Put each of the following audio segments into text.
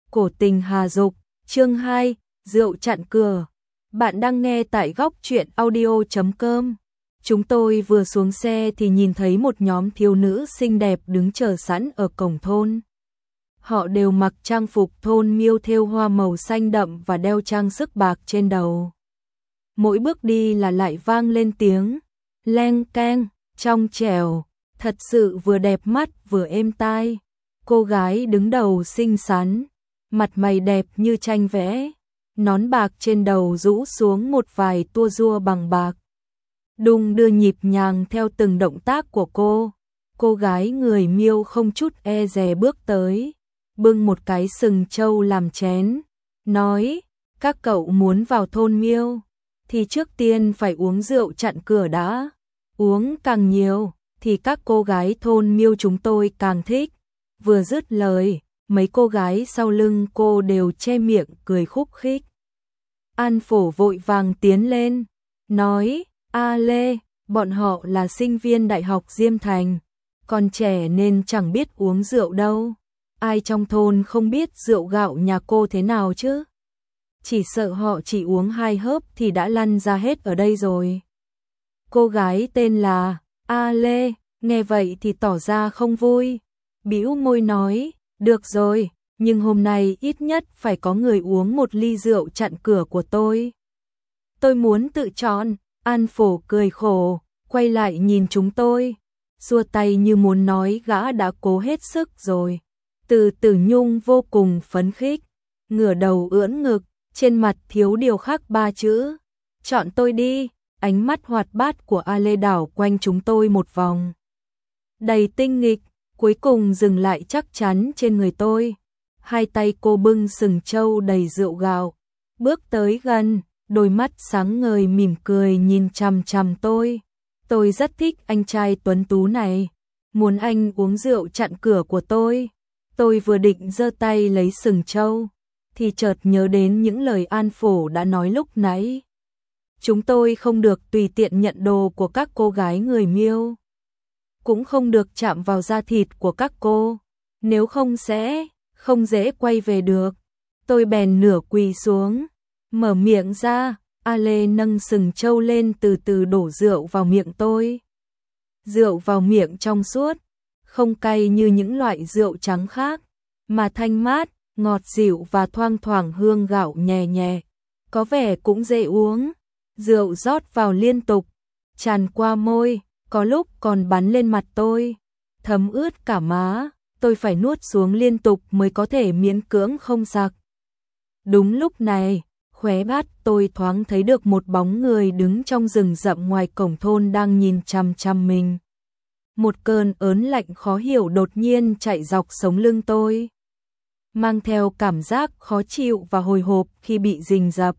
Cổ tình hà dục, chương 2, rượu chặn cửa. Bạn đang nghe tại góc truyện audio.com. Chúng tôi vừa xuống xe thì nhìn thấy một nhóm thiếu nữ xinh đẹp đứng chờ sẵn ở cổng thôn. Họ đều mặc trang phục thôn miêu thêu hoa màu xanh đậm và đeo trang sức bạc trên đầu. Mỗi bước đi là lại vang lên tiếng leng keng, trong trẻo, thật sự vừa đẹp mắt vừa êm tai. Cô gái đứng đầu xinh xắn, mặt mày đẹp như tranh vẽ, nón bạc trên đầu rũ xuống một vài tua rua bằng bạc. Đung đưa nhịp nhàng theo từng động tác của cô. Cô gái người miêu không chút e dè bước tới, bưng một cái sừng trâu làm chén, nói: các cậu muốn vào thôn miêu thì trước tiên phải uống rượu chặn cửa đã. Uống càng nhiều thì các cô gái thôn miêu chúng tôi càng thích. Vừa dứt lời, mấy cô gái sau lưng cô đều che miệng cười khúc khích. An Phổ vội vàng tiến lên, nói: A Lê, bọn họ là sinh viên Đại học Diêm Thành, còn trẻ nên chẳng biết uống rượu đâu. Ai trong thôn không biết rượu gạo nhà cô thế nào chứ? Chỉ sợ họ chỉ uống 2 hớp thì đã lăn ra hết ở đây rồi. Cô gái tên là A Lê, nghe vậy thì tỏ ra không vui, bĩu môi nói: được rồi, nhưng hôm nay ít nhất phải có người uống một ly rượu chặn cửa của tôi. Tôi muốn tự chọn. An Phổ cười khổ, quay lại nhìn chúng tôi, xua tay như muốn nói gã đã cố hết sức rồi. Từ Tử Nhung vô cùng phấn khích, ngửa đầu ưỡn ngực, trên mặt thiếu điều khắc 3 chữ: chọn tôi đi. Ánh mắt hoạt bát của A Lê đảo quanh chúng tôi một vòng, đầy tinh nghịch, cuối cùng dừng lại chắc chắn trên người tôi. Hai tay cô bưng sừng trâu đầy rượu gạo, bước tới gần, đôi mắt sáng ngời mỉm cười nhìn chằm chằm tôi. Tôi rất thích anh trai tuấn tú này, muốn anh uống rượu chặn cửa của tôi. Tôi vừa định giơ tay lấy sừng trâu thì chợt nhớ đến những lời An Phổ đã nói lúc nãy. Chúng tôi không được tùy tiện nhận đồ của các cô gái người miêu, cũng không được chạm vào da thịt của các cô, nếu không sẽ không dễ quay về được. Tôi bèn nửa quỳ xuống, mở miệng ra. A Lê nâng sừng trâu lên từ từ đổ rượu vào miệng tôi. Rượu vào miệng trong suốt, không cay như những loại rượu trắng khác, mà thanh mát, ngọt dịu và thoang thoảng hương gạo nhẹ nhẹ, có vẻ cũng dễ uống. Rượu rót vào liên tục, tràn qua môi, có lúc còn bắn lên mặt tôi, thấm ướt cả má. Tôi phải nuốt xuống liên tục mới có thể miễn cưỡng không sặc. Đúng lúc này, khóe mắt tôi thoáng thấy được một bóng người đứng trong rừng rậm ngoài cổng thôn đang nhìn chằm chằm mình. Một cơn ớn lạnh khó hiểu đột nhiên chạy dọc sống lưng tôi, mang theo cảm giác khó chịu và hồi hộp khi bị rình rập.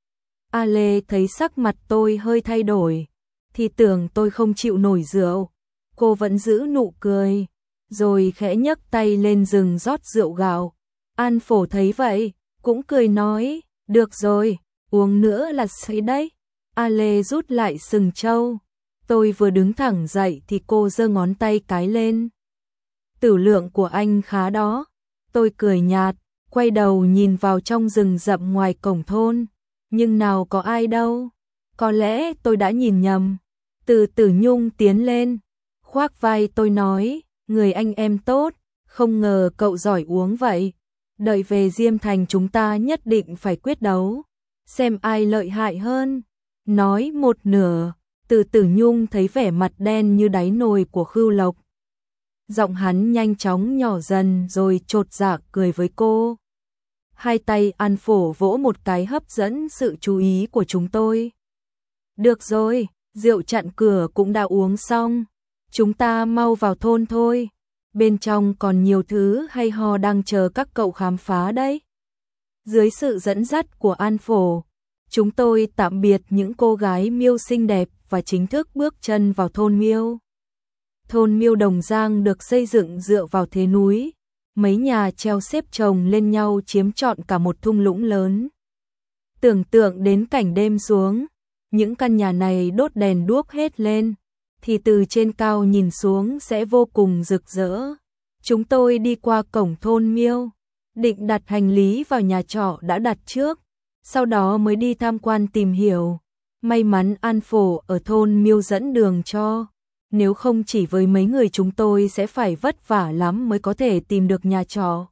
A Lê thấy sắc mặt tôi hơi thay đổi thì tưởng tôi không chịu nổi rượu. Cô vẫn giữ nụ cười, rồi khẽ nhấc tay lên rừng rót rượu gạo. An Phổ thấy vậy, cũng cười nói: được rồi, uống nữa là say đấy. A Lê rút lại sừng trâu. Tôi vừa đứng thẳng dậy thì cô giơ ngón tay cái lên: tử lượng của anh khá đó. Tôi cười nhạt, quay đầu nhìn vào trong rừng rậm ngoài cổng thôn, nhưng nào có ai đâu. Có lẽ tôi đã nhìn nhầm. Từ Tử Nhung tiến lên, khoác vai tôi nói: người anh em tốt, không ngờ cậu giỏi uống vậy. Đợi về Diêm Thành chúng ta nhất định phải quyết đấu, xem ai lợi hại hơn. Nói một nửa, Từ Tử Nhung thấy vẻ mặt đen như đáy nồi của Khưu Lộc. Giọng hắn nhanh chóng nhỏ dần rồi chột dạ cười với cô. Hai tay An Phổ vỗ một cái hấp dẫn sự chú ý của chúng tôi. Được rồi, rượu chặn cửa cũng đã uống xong, chúng ta mau vào thôn thôi. Bên trong còn nhiều thứ hay ho đang chờ các cậu khám phá đấy. Dưới sự dẫn dắt của An Phổ, chúng tôi tạm biệt những cô gái miêu xinh đẹp và chính thức bước chân vào thôn miêu. Thôn miêu Đồng Giang được xây dựng dựa vào thế núi, mấy nhà treo xếp chồng lên nhau chiếm trọn cả một thung lũng lớn. Tưởng tượng đến cảnh đêm xuống, những căn nhà này đốt đèn đuốc hết lên, thì từ trên cao nhìn xuống sẽ vô cùng rực rỡ. Chúng tôi đi qua cổng thôn miêu, định đặt hành lý vào nhà trọ đã đặt trước, sau đó mới đi tham quan tìm hiểu. May mắn An Phổ ở thôn Miêu dẫn đường cho, nếu không chỉ với mấy người chúng tôi sẽ phải vất vả lắm mới có thể tìm được nhà trọ.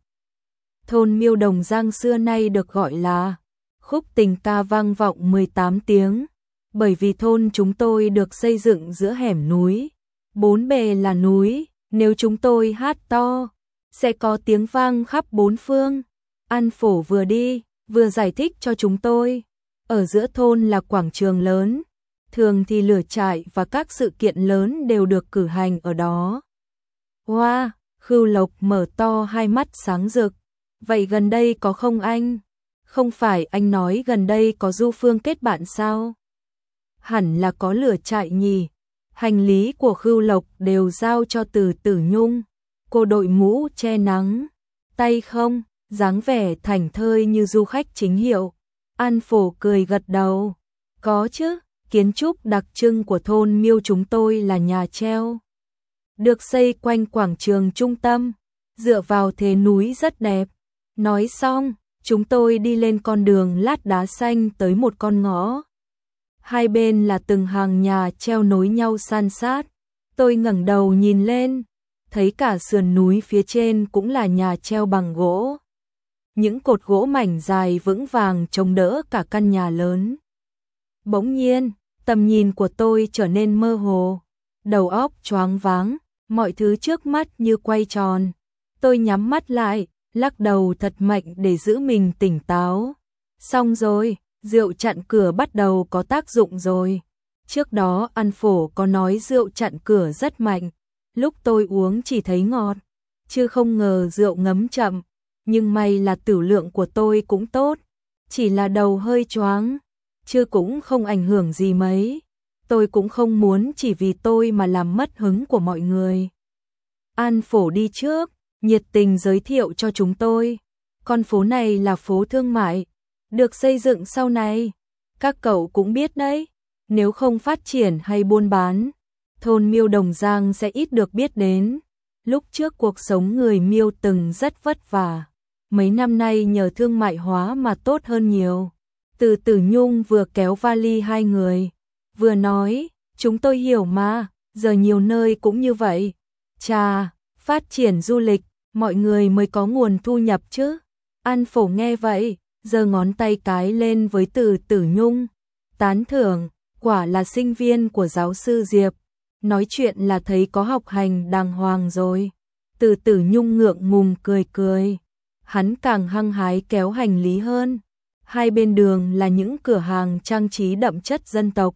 Thôn Miêu Đồng Giang xưa nay được gọi là khúc tình ca vang vọng 18 tiếng, bởi vì thôn chúng tôi được xây dựng giữa hẻm núi, bốn bề là núi, nếu chúng tôi hát to, sẽ có tiếng vang khắp bốn phương. An Phổ vừa đi, vừa giải thích cho chúng tôi, ở giữa thôn là quảng trường lớn, thường thì lửa trại và các sự kiện lớn đều được cử hành ở đó. Wow, Khưu Lộc mở to hai mắt sáng rực, vậy gần đây có không anh? Không phải anh nói gần đây có du phương kết bạn sao? Hẳn là có lửa trại nhỉ. Hành lý của Khưu Lộc đều giao cho Từ Tử Nhung. Cô đội mũ che nắng, tay không, dáng vẻ thảnh thơi như du khách chính hiệu. An Phổ cười gật đầu. Có chứ, kiến trúc đặc trưng của thôn Miêu chúng tôi là nhà treo. Được xây quanh quảng trường trung tâm, dựa vào thế núi rất đẹp. Nói xong, chúng tôi đi lên con đường lát đá xanh tới một con ngõ. Hai bên là từng hàng nhà treo nối nhau san sát. Tôi ngẩng đầu nhìn lên, thấy cả sườn núi phía trên cũng là nhà treo bằng gỗ. Những cột gỗ mảnh dài vững vàng chống đỡ cả căn nhà lớn. Bỗng nhiên, tầm nhìn của tôi trở nên mơ hồ, đầu óc choáng váng, mọi thứ trước mắt như quay tròn. Tôi nhắm mắt lại, lắc đầu thật mạnh để giữ mình tỉnh táo. Xong rồi, rượu chặn cửa bắt đầu có tác dụng rồi. Trước đó An Phổ có nói rượu chặn cửa rất mạnh, lúc tôi uống chỉ thấy ngọt, chứ không ngờ rượu ngấm chậm. Nhưng may là tửu lượng của tôi cũng tốt, chỉ là đầu hơi choáng, chứ cũng không ảnh hưởng gì mấy. Tôi cũng không muốn chỉ vì tôi mà làm mất hứng của mọi người. An Phổ đi trước, nhiệt tình giới thiệu cho chúng tôi. Con phố này là phố thương mại, được xây dựng sau này. Các cậu cũng biết đấy, nếu không phát triển hay buôn bán, thôn Miêu Đồng Giang sẽ ít được biết đến. Lúc trước cuộc sống người Miêu từng rất vất vả, mấy năm nay nhờ thương mại hóa mà tốt hơn nhiều. Từ Tử Nhung vừa kéo vali hai người, vừa nói, chúng tôi hiểu mà, giờ nhiều nơi cũng như vậy. Chà, phát triển du lịch, mọi người mới có nguồn thu nhập chứ. An Phổ nghe vậy, giơ ngón tay cái lên với Từ Tử Nhung. Tán thưởng, quả là sinh viên của giáo sư Diệp. Nói chuyện là thấy có học hành đàng hoàng rồi. Từ Tử Nhung ngượng ngùng cười cười. Hắn càng hăng hái kéo hành lý hơn. Hai bên đường là những cửa hàng trang trí đậm chất dân tộc.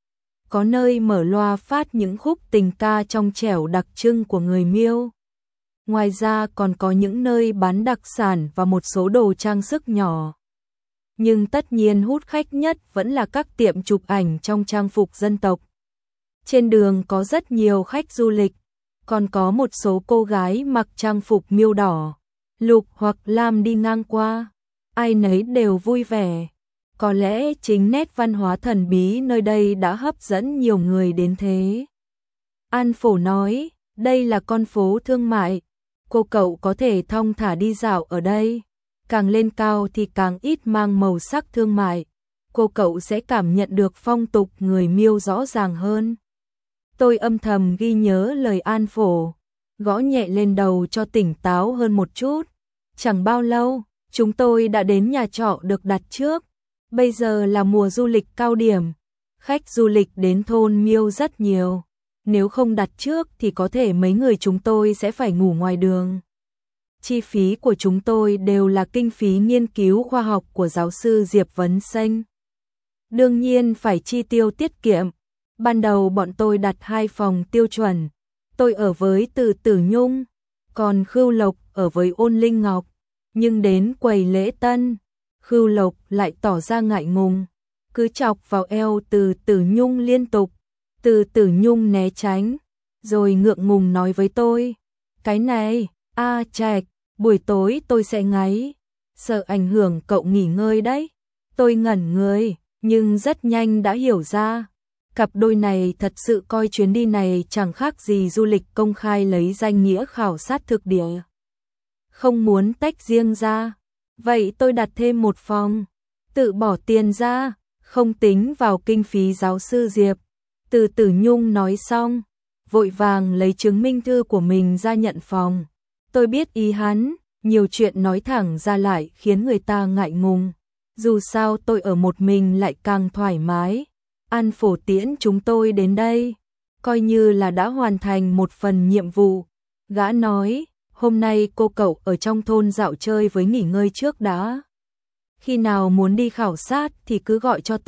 Có nơi mở loa phát những khúc tình ca trong trẻo đặc trưng của người Miêu. Ngoài ra còn có những nơi bán đặc sản và một số đồ trang sức nhỏ. Nhưng tất nhiên hút khách nhất vẫn là các tiệm chụp ảnh trong trang phục dân tộc. Trên đường có rất nhiều khách du lịch, còn có một số cô gái mặc trang phục Miêu đỏ, lục hoặc lam đi ngang qua. Ai nấy đều vui vẻ. Có lẽ chính nét văn hóa thần bí nơi đây đã hấp dẫn nhiều người đến thế. An Phổ nói, đây là con phố thương mại, cô cậu có thể thong thả đi dạo ở đây. Càng lên cao thì càng ít mang màu sắc thương mại, cô cậu sẽ cảm nhận được phong tục người Miêu rõ ràng hơn. Tôi âm thầm ghi nhớ lời An Phổ, gõ nhẹ lên đầu cho tỉnh táo hơn một chút. Chẳng bao lâu, chúng tôi đã đến nhà trọ được đặt trước. Bây giờ là mùa du lịch cao điểm, khách du lịch đến thôn Miêu rất nhiều. Nếu không đặt trước thì có thể mấy người chúng tôi sẽ phải ngủ ngoài đường. Chi phí của chúng tôi đều là kinh phí nghiên cứu khoa học của giáo sư Diệp Vấn Xanh. Đương nhiên phải chi tiêu tiết kiệm. Ban đầu bọn tôi đặt 2 phòng tiêu chuẩn. Tôi ở với Từ Tử Nhung, còn Khưu Lộc ở với Ôn Linh Ngọc. Nhưng đến quầy lễ tân, Khưu Lộc lại tỏ ra ngại ngùng, cứ chọc vào eo Từ Tử Nhung liên tục. Từ Tử Nhung né tránh, rồi ngượng ngùng nói với tôi, cái này, Trạch, buổi tối tôi sẽ ngáy, sợ ảnh hưởng cậu nghỉ ngơi đấy. Tôi ngẩn người, nhưng rất nhanh đã hiểu ra, cặp đôi này thật sự coi chuyến đi này chẳng khác gì du lịch công khai lấy danh nghĩa khảo sát thực địa. không muốn tách riêng ra. Vậy tôi đặt thêm một phòng, tự bỏ tiền ra, không tính vào kinh phí giáo sư Diệp. Từ Tử Nhung nói xong, vội vàng lấy chứng minh thư của mình ra nhận phòng. Tôi biết ý hắn, nhiều chuyện nói thẳng ra lại khiến người ta ngại ngùng. Dù sao tôi ở một mình lại càng thoải mái. An Phổ tiễn chúng tôi đến đây, coi như là đã hoàn thành một phần nhiệm vụ. Gã nói, hôm nay cô cậu ở trong thôn dạo chơi với nghỉ ngơi trước đã. Khi nào muốn đi khảo sát thì cứ gọi cho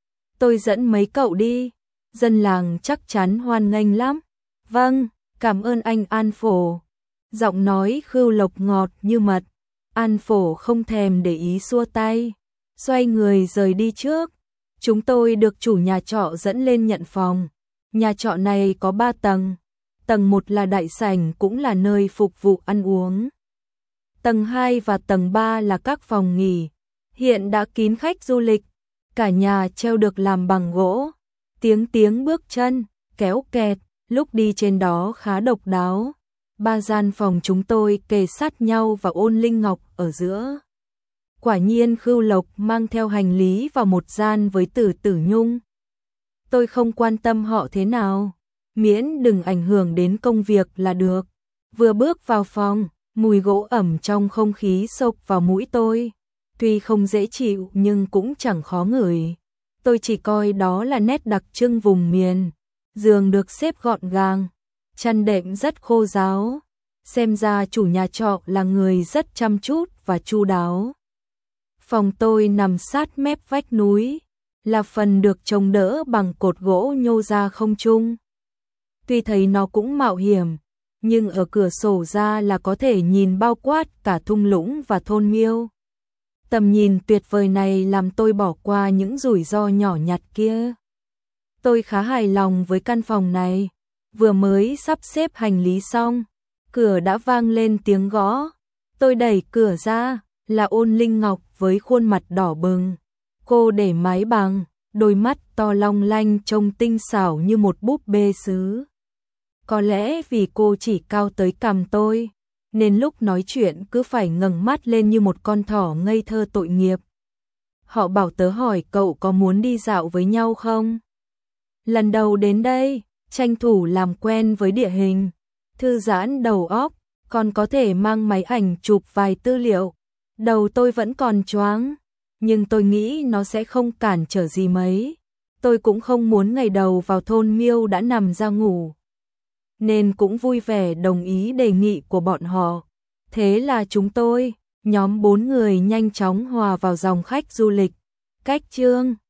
tôi dẫn mấy cậu đi. Dân làng chắc chắn hoan nghênh lắm. Vâng, cảm ơn anh An Phổ. Giọng nói Khưu Lộc ngọt như mật. An Phổ không thèm để ý xua tay, xoay người rời đi trước. Chúng tôi được chủ nhà trọ dẫn lên nhận phòng. Nhà trọ này có 3 tầng. Tầng 1 là đại sảnh cũng là nơi phục vụ ăn uống. Tầng 2 và tầng 3 là các phòng nghỉ. Hiện đã kín khách du lịch. Cả nhà treo được làm bằng gỗ. Tiếng bước chân, kéo kẹt, lúc đi trên đó khá độc đáo. 3 gian phòng chúng tôi kề sát nhau và Ôn Linh Ngọc ở giữa. Quả nhiên Khưu Lộc mang theo hành lý vào một gian với Từ Tử Nhung. Tôi không quan tâm họ thế nào, miễn đừng ảnh hưởng đến công việc là được. Vừa bước vào phòng, mùi gỗ ẩm trong không khí xộc vào mũi tôi. Tuy không dễ chịu nhưng cũng chẳng khó ngửi. Tôi chỉ coi đó là nét đặc trưng vùng miền. Giường được xếp gọn gàng, chăn đệm rất khô ráo. Xem ra chủ nhà trọ là người rất chăm chút và chu đáo. Phòng tôi nằm sát mép vách núi, là phần được chống đỡ bằng cột gỗ nhô ra không trung. Tuy thấy nó cũng mạo hiểm, nhưng ở cửa sổ ra là có thể nhìn bao quát cả thung lũng và thôn Miêu. Tầm nhìn tuyệt vời này làm tôi bỏ qua những rủi ro nhỏ nhặt kia. Tôi khá hài lòng với căn phòng này. Vừa mới sắp xếp hành lý xong, cửa đã vang lên tiếng gõ. Tôi đẩy cửa ra, là Ôn Linh Ngọc với khuôn mặt đỏ bừng. Cô để mái bằng, đôi mắt to long lanh trông tinh xảo như một búp bê sứ. Có lẽ vì cô chỉ cao tới cằm tôi, nên lúc nói chuyện cứ phải ngẩng mắt lên như một con thỏ ngây thơ tội nghiệp. Họ bảo tớ hỏi cậu có muốn đi dạo với nhau không? Lần đầu đến đây, tranh thủ làm quen với địa hình, thư giãn đầu óc, còn có thể mang máy ảnh chụp vài tư liệu. Đầu tôi vẫn còn choáng, nhưng tôi nghĩ nó sẽ không cản trở gì mấy. Tôi cũng không muốn ngày đầu vào thôn Miêu đã nằm ra ngủ, nên cũng vui vẻ đồng ý đề nghị của bọn họ. Thế là chúng tôi, nhóm 4 người nhanh chóng hòa vào dòng khách du lịch. Cách chương